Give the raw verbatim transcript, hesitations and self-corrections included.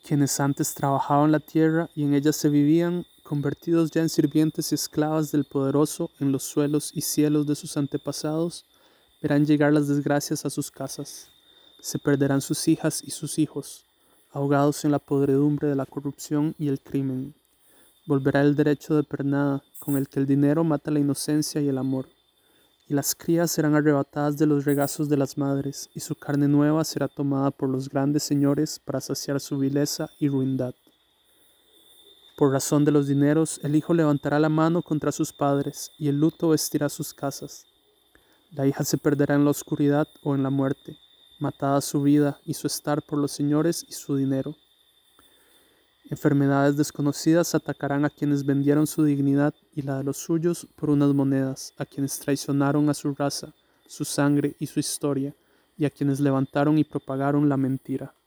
quienes antes trabajaban la tierra y en ella se vivían, convertidos ya en sirvientes y esclavas del poderoso en los suelos y cielos de sus antepasados, verán llegar las desgracias a sus casas. Se perderán sus hijas y sus hijos, ahogados en la podredumbre de la corrupción y el crimen. Volverá el derecho de pernada, con el que el dinero mata la inocencia y el amor. Y las crías serán arrebatadas de los regazos de las madres, y su carne nueva será tomada por los grandes señores para saciar su vileza y ruindad. Por razón de los dineros, el hijo levantará la mano contra sus padres, y el luto vestirá sus casas. La hija se perderá en la oscuridad o en la muerte, matada su vida y su estar por los señores y su dinero. Enfermedades desconocidas atacarán a quienes vendieron su dignidad y la de los suyos por unas monedas, a quienes traicionaron a su raza, su sangre y su historia, y a quienes levantaron y propagaron la mentira.